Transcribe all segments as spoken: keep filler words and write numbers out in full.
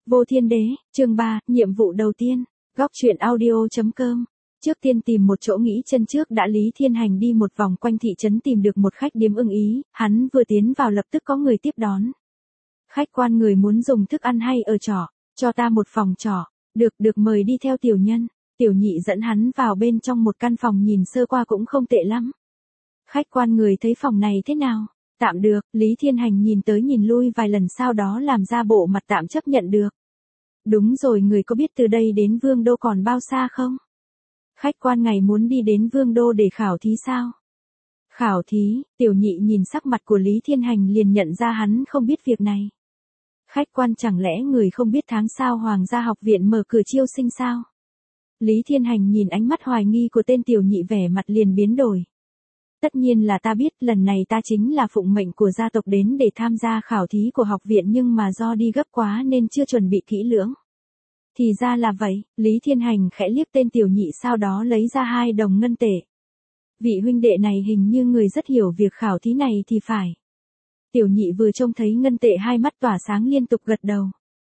Vô Thiên Đế, chương ba, nhiệm vụ đầu tiên, góc truyện audio.com. Trước tiên tìm một chỗ nghỉ chân trước đã Lý Thiên Hành đi một vòng quanh thị trấn tìm được một khách điếm ưng ý, hắn vừa tiến vào lập tức có người tiếp đón. Khách quan người muốn dùng thức ăn hay ở trọ, cho ta một phòng trọ, được được mời đi theo tiểu nhân, tiểu nhị dẫn hắn vào bên trong một căn phòng nhìn sơ qua cũng không tệ lắm. Khách quan người thấy phòng này thế nào? Tạm được, Lý Thiên Hành nhìn tới nhìn lui vài lần sau đó làm ra bộ mặt tạm chấp nhận được. Đúng rồi, người có biết từ đây đến Vương Đô còn bao xa không? Khách quan ngày muốn đi đến Vương Đô để khảo thí sao? Khảo thí, tiểu nhị nhìn sắc mặt của Lý Thiên Hành liền nhận ra hắn không biết việc này. Khách quan chẳng lẽ người không biết tháng sau Hoàng gia học viện mở cửa chiêu sinh sao? Lý Thiên Hành nhìn ánh mắt hoài nghi của tên tiểu nhị vẻ mặt liền biến đổi. Tất nhiên là ta biết, lần này ta chính là phụng mệnh của gia tộc đến để tham gia khảo thí của học viện nhưng mà do đi gấp quá nên chưa chuẩn bị kỹ lưỡng. Thì ra là vậy, Lý Thiên Hành khẽ liếc tên tiểu nhị sau đó lấy ra hai đồng ngân tệ. Vị huynh đệ này hình như người rất hiểu việc khảo thí này thì phải. Tiểu nhị vừa trông thấy ngân tệ hai mắt tỏa sáng liên tục gật đầu.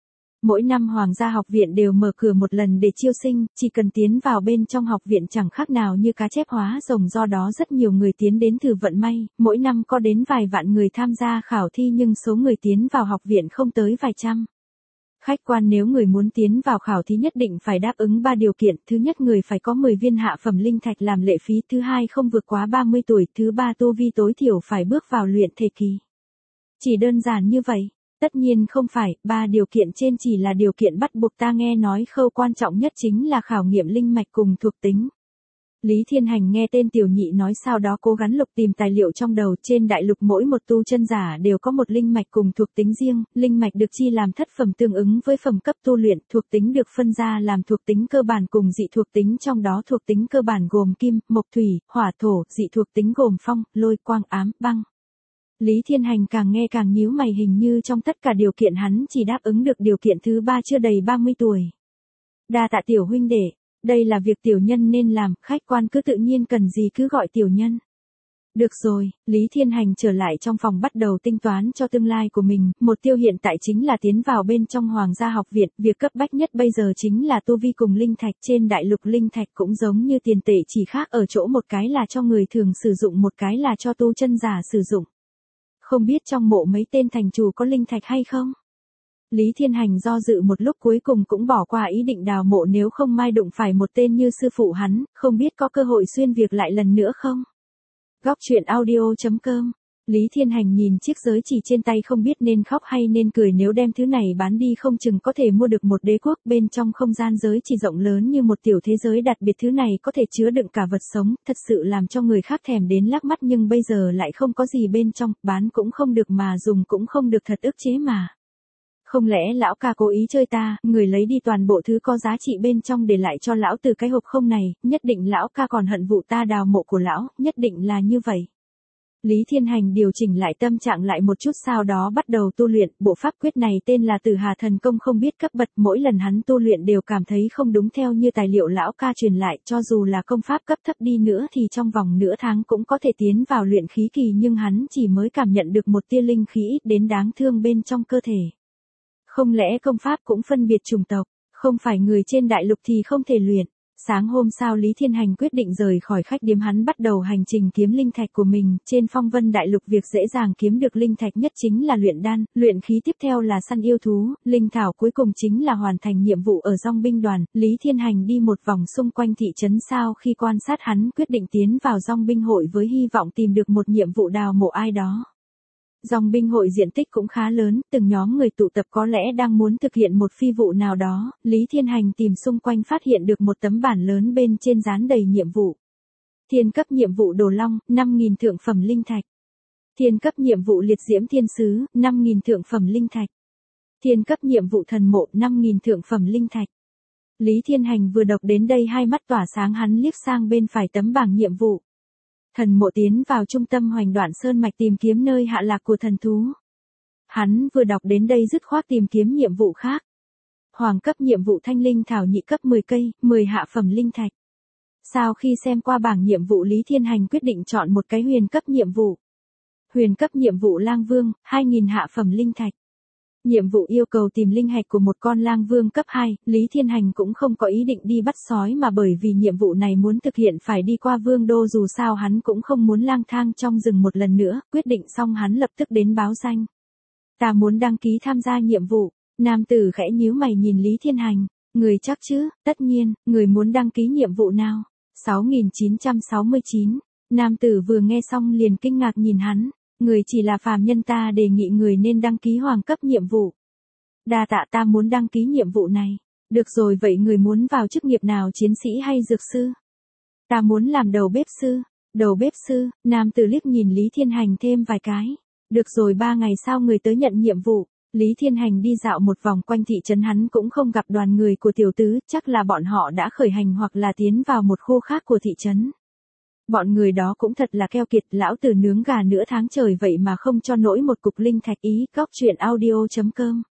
Mỗi năm Hoàng gia học viện đều mở cửa một lần để chiêu sinh, chỉ cần tiến vào bên trong học viện chẳng khác nào như cá chép hóa rồng, do đó rất nhiều người tiến đến thử vận may, mỗi năm có đến vài vạn người tham gia khảo thi nhưng số người tiến vào học viện không tới vài trăm. Khách quan nếu người muốn tiến vào khảo thí nhất định phải đáp ứng ba điều kiện, thứ nhất người phải có mười viên hạ phẩm linh thạch làm lệ phí, thứ hai không vượt quá ba mươi tuổi, thứ ba tu vi tối thiểu phải bước vào luyện thể kỳ. Chỉ đơn giản như vậy. Tất nhiên không phải, ba điều kiện trên chỉ là điều kiện bắt buộc, ta nghe nói khâu quan trọng nhất chính là khảo nghiệm linh mạch cùng thuộc tính. Lý Thiên Hành nghe tên tiểu nhị nói sau đó cố gắng lục tìm tài liệu trong đầu, trên đại lục mỗi một tu chân giả đều có một linh mạch cùng thuộc tính riêng, linh mạch được chia làm thất phẩm tương ứng với phẩm cấp tu luyện, thuộc tính được phân ra làm thuộc tính cơ bản cùng dị thuộc tính, trong đó thuộc tính cơ bản gồm kim, mộc thủy, hỏa thổ, dị thuộc tính gồm phong, lôi, quang, ám, băng. Lý Thiên Hành càng nghe càng nhíu mày, hình như trong tất cả điều kiện hắn chỉ đáp ứng được điều kiện thứ ba chưa đầy ba mươi tuổi. Đa tạ tiểu huynh đệ, đây là việc tiểu nhân nên làm, khách quan cứ tự nhiên cần gì cứ gọi tiểu nhân. Được rồi, Lý Thiên Hành trở lại trong phòng bắt đầu tính toán cho tương lai của mình, mục tiêu hiện tại chính là tiến vào bên trong Hoàng gia học viện, việc cấp bách nhất bây giờ chính là tu vi cùng linh thạch, trên đại lục linh thạch cũng giống như tiền tệ chỉ khác ở chỗ một cái là cho người thường sử dụng, một cái là cho tu chân giả sử dụng. Không biết trong mộ mấy tên thành chủ có linh thạch hay không? Lý Thiên Hành do dự một lúc cuối cùng cũng bỏ qua ý định đào mộ, nếu không mai đụng phải một tên như sư phụ hắn, không biết có cơ hội xuyên việc lại lần nữa không? Góc truyện audio.com. Lý Thiên Hành nhìn chiếc giới chỉ trên tay không biết nên khóc hay nên cười, nếu đem thứ này bán đi không chừng có thể mua được một đế quốc, bên trong không gian giới chỉ rộng lớn như một tiểu thế giới, đặc biệt thứ này có thể chứa đựng cả vật sống, thật sự làm cho người khác thèm đến lác mắt, nhưng bây giờ lại không có gì bên trong, bán cũng không được mà dùng cũng không được, thật ức chế mà. Không lẽ lão ca cố ý chơi ta, người lấy đi toàn bộ thứ có giá trị bên trong để lại cho lão từ cái hộp không này, nhất định lão ca còn hận vụ ta đào mộ của lão, nhất định là như vậy. Lý Thiên Hành điều chỉnh lại tâm trạng lại một chút sau đó bắt đầu tu luyện, bộ pháp quyết này tên là Tử Hà Thần Công, không biết cấp bậc, mỗi lần hắn tu luyện đều cảm thấy không đúng theo như tài liệu lão ca truyền lại, cho dù là công pháp cấp thấp đi nữa thì trong vòng nửa tháng cũng có thể tiến vào luyện khí kỳ, nhưng hắn chỉ mới cảm nhận được một tia linh khí ít đến đáng thương bên trong cơ thể. Không lẽ công pháp cũng phân biệt chủng tộc, không phải người trên đại lục thì không thể luyện. Sáng hôm sau Lý Thiên Hành quyết định rời khỏi khách điếm, hắn bắt đầu hành trình kiếm linh thạch của mình, trên phong vân đại lục việc dễ dàng kiếm được linh thạch nhất chính là luyện đan, luyện khí tiếp theo là săn yêu thú, linh thảo cuối cùng chính là hoàn thành nhiệm vụ ở dòng binh đoàn. Lý Thiên Hành đi một vòng xung quanh thị trấn, sau khi quan sát hắn quyết định tiến vào dòng binh hội với hy vọng tìm được một nhiệm vụ đào mộ ai đó. Dòng binh hội diện tích cũng khá lớn, từng nhóm người tụ tập có lẽ đang muốn thực hiện một phi vụ nào đó, Lý Thiên Hành tìm xung quanh phát hiện được một tấm bản lớn bên trên dán đầy nhiệm vụ. Thiên cấp nhiệm vụ Đồ Long, năm nghìn thượng phẩm linh thạch. Thiên cấp nhiệm vụ Liệt Diễm Thiên Sứ, năm nghìn thượng phẩm linh thạch. Thiên cấp nhiệm vụ Thần Mộ, năm nghìn thượng phẩm linh thạch. Lý Thiên Hành vừa đọc đến đây hai mắt tỏa sáng, hắn liếc sang bên phải tấm bảng nhiệm vụ. Thần Mộ tiến vào trung tâm Hoành Đoạn Sơn mạch tìm kiếm nơi hạ lạc của thần thú. Hắn vừa đọc đến đây dứt khoát tìm kiếm nhiệm vụ khác. Hoàng cấp nhiệm vụ Thanh Linh Thảo nhị cấp mười cây, mười hạ phẩm linh thạch. Sau khi xem qua bảng nhiệm vụ Lý Thiên Hành quyết định chọn một cái huyền cấp nhiệm vụ. Huyền cấp nhiệm vụ Lang Vương, hai nghìn hạ phẩm linh thạch. Nhiệm vụ yêu cầu tìm linh hạch của một con lang vương cấp hai, Lý Thiên Hành cũng không có ý định đi bắt sói mà bởi vì nhiệm vụ này muốn thực hiện phải đi qua vương đô, dù sao hắn cũng không muốn lang thang trong rừng một lần nữa, quyết định xong hắn lập tức đến báo danh. Ta muốn đăng ký tham gia nhiệm vụ, nam tử khẽ nhíu mày nhìn Lý Thiên Hành, người chắc chứ, tất nhiên, người muốn đăng ký nhiệm vụ nào? sáu nghìn chín trăm sáu mươi chín, nam tử vừa nghe xong liền kinh ngạc nhìn hắn. Người chỉ là phàm nhân, ta đề nghị người nên đăng ký hoàng cấp nhiệm vụ. Đa tạ, ta muốn đăng ký nhiệm vụ này. Được rồi, vậy người muốn vào chức nghiệp nào, chiến sĩ hay dược sư? Ta muốn làm đầu bếp sư. Đầu bếp sư, nam tử liếc nhìn Lý Thiên Hành thêm vài cái. Được rồi, ba ngày sau người tới nhận nhiệm vụ. Lý Thiên Hành đi dạo một vòng quanh thị trấn, hắn cũng không gặp đoàn người của tiểu tứ, chắc là bọn họ đã khởi hành hoặc là tiến vào một khu khác của thị trấn. Bọn người đó cũng thật là keo kiệt, lão tử nướng gà nửa tháng trời vậy mà không cho nổi một cục linh thạch. Ý góc truyện audio chấm com.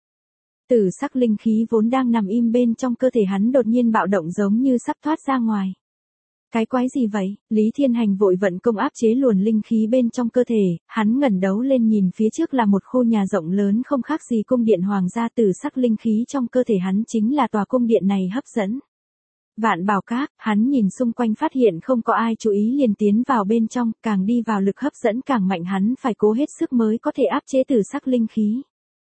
Tử sắc linh khí vốn đang nằm im bên trong cơ thể hắn đột nhiên bạo động giống như sắp thoát ra ngoài. Cái quái gì vậy? Lý Thiên Hành vội vận công áp chế luồn linh khí bên trong cơ thể, hắn ngẩng đầu lên nhìn phía trước là một khu nhà rộng lớn không khác gì cung điện hoàng gia. Tử sắc linh khí trong cơ thể hắn chính là tòa cung điện này hấp dẫn. Vạn Bảo Các, hắn nhìn xung quanh phát hiện không có ai chú ý liền tiến vào bên trong, càng đi vào lực hấp dẫn càng mạnh, hắn phải cố hết sức mới có thể áp chế tử sắc linh khí.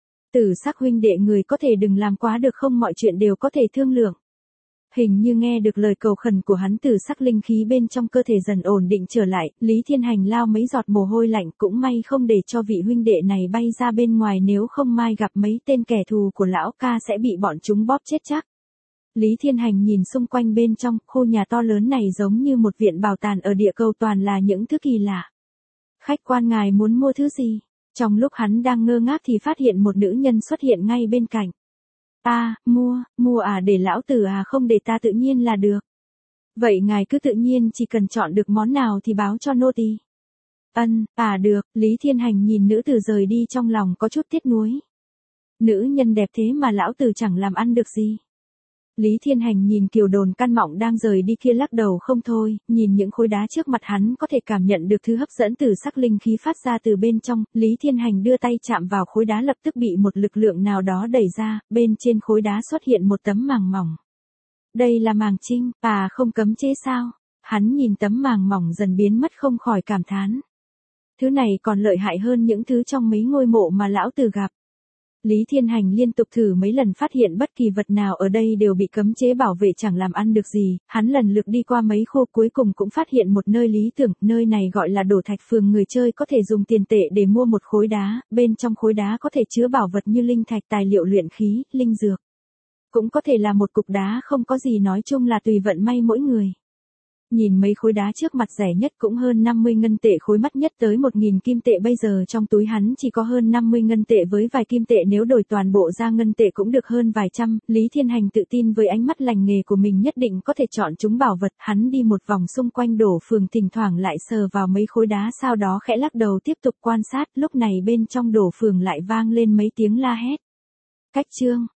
Tử sắc huynh đệ, người có thể đừng làm quá được không, mọi chuyện đều có thể thương lượng. Hình như nghe được lời cầu khẩn của hắn, tử sắc linh khí bên trong cơ thể dần ổn định trở lại, Lý Thiên Hành lao mấy giọt mồ hôi lạnh, cũng may không để cho vị huynh đệ này bay ra bên ngoài, nếu không mai gặp mấy tên kẻ thù của lão ca sẽ bị bọn chúng bóp chết chắc. Lý Thiên Hành nhìn xung quanh bên trong, khu nhà to lớn này giống như một viện bảo tàng ở địa cầu, toàn là những thứ kỳ lạ. Khách quan, ngài muốn mua thứ gì? Trong lúc hắn đang ngơ ngác thì phát hiện một nữ nhân xuất hiện ngay bên cạnh. À, mua, mua à, để lão tử à, không để ta, tự nhiên là được. Vậy ngài cứ tự nhiên, chỉ cần chọn được món nào thì báo cho nô tỳ. Ân, à được. Lý Thiên Hành nhìn nữ tử rời đi trong lòng có chút tiếc nuối. Nữ nhân đẹp thế mà lão tử chẳng làm ăn được gì. Lý Thiên Hành nhìn Kiều Đồn Căn Mọng đang rời đi kia lắc đầu không thôi, nhìn những khối đá trước mặt hắn có thể cảm nhận được thứ hấp dẫn từ sắc linh khí phát ra từ bên trong. Lý Thiên Hành đưa tay chạm vào khối đá, lập tức bị một lực lượng nào đó đẩy ra, bên trên khối đá xuất hiện một tấm màng mỏng. Đây là màng trinh, à không cấm chế sao? Hắn nhìn tấm màng mỏng dần biến mất không khỏi cảm thán. Thứ này còn lợi hại hơn những thứ trong mấy ngôi mộ mà lão tử gặp. Lý Thiên Hành liên tục thử mấy lần phát hiện bất kỳ vật nào ở đây đều bị cấm chế bảo vệ chẳng làm ăn được gì, hắn lần lượt đi qua mấy khu cuối cùng cũng phát hiện một nơi lý tưởng, nơi này gọi là Đổ Thạch Phường, người chơi có thể dùng tiền tệ để mua một khối đá, bên trong khối đá có thể chứa bảo vật như linh thạch, tài liệu luyện khí, linh dược. Cũng có thể là một cục đá không có gì, nói chung là tùy vận may mỗi người. Nhìn mấy khối đá trước mặt, rẻ nhất cũng hơn năm mươi ngân tệ, khối mắc nhất tới một nghìn kim tệ, bây giờ trong túi hắn chỉ có hơn năm mươi ngân tệ với vài kim tệ, nếu đổi toàn bộ ra ngân tệ cũng được hơn vài trăm. Lý Thiên Hành tự tin với ánh mắt lành nghề của mình nhất định có thể chọn chúng bảo vật, hắn đi một vòng xung quanh Đổ Phường, thỉnh thoảng lại sờ vào mấy khối đá, sau đó khẽ lắc đầu tiếp tục quan sát, lúc này bên trong Đổ Phường lại vang lên mấy tiếng la hét. Cách chương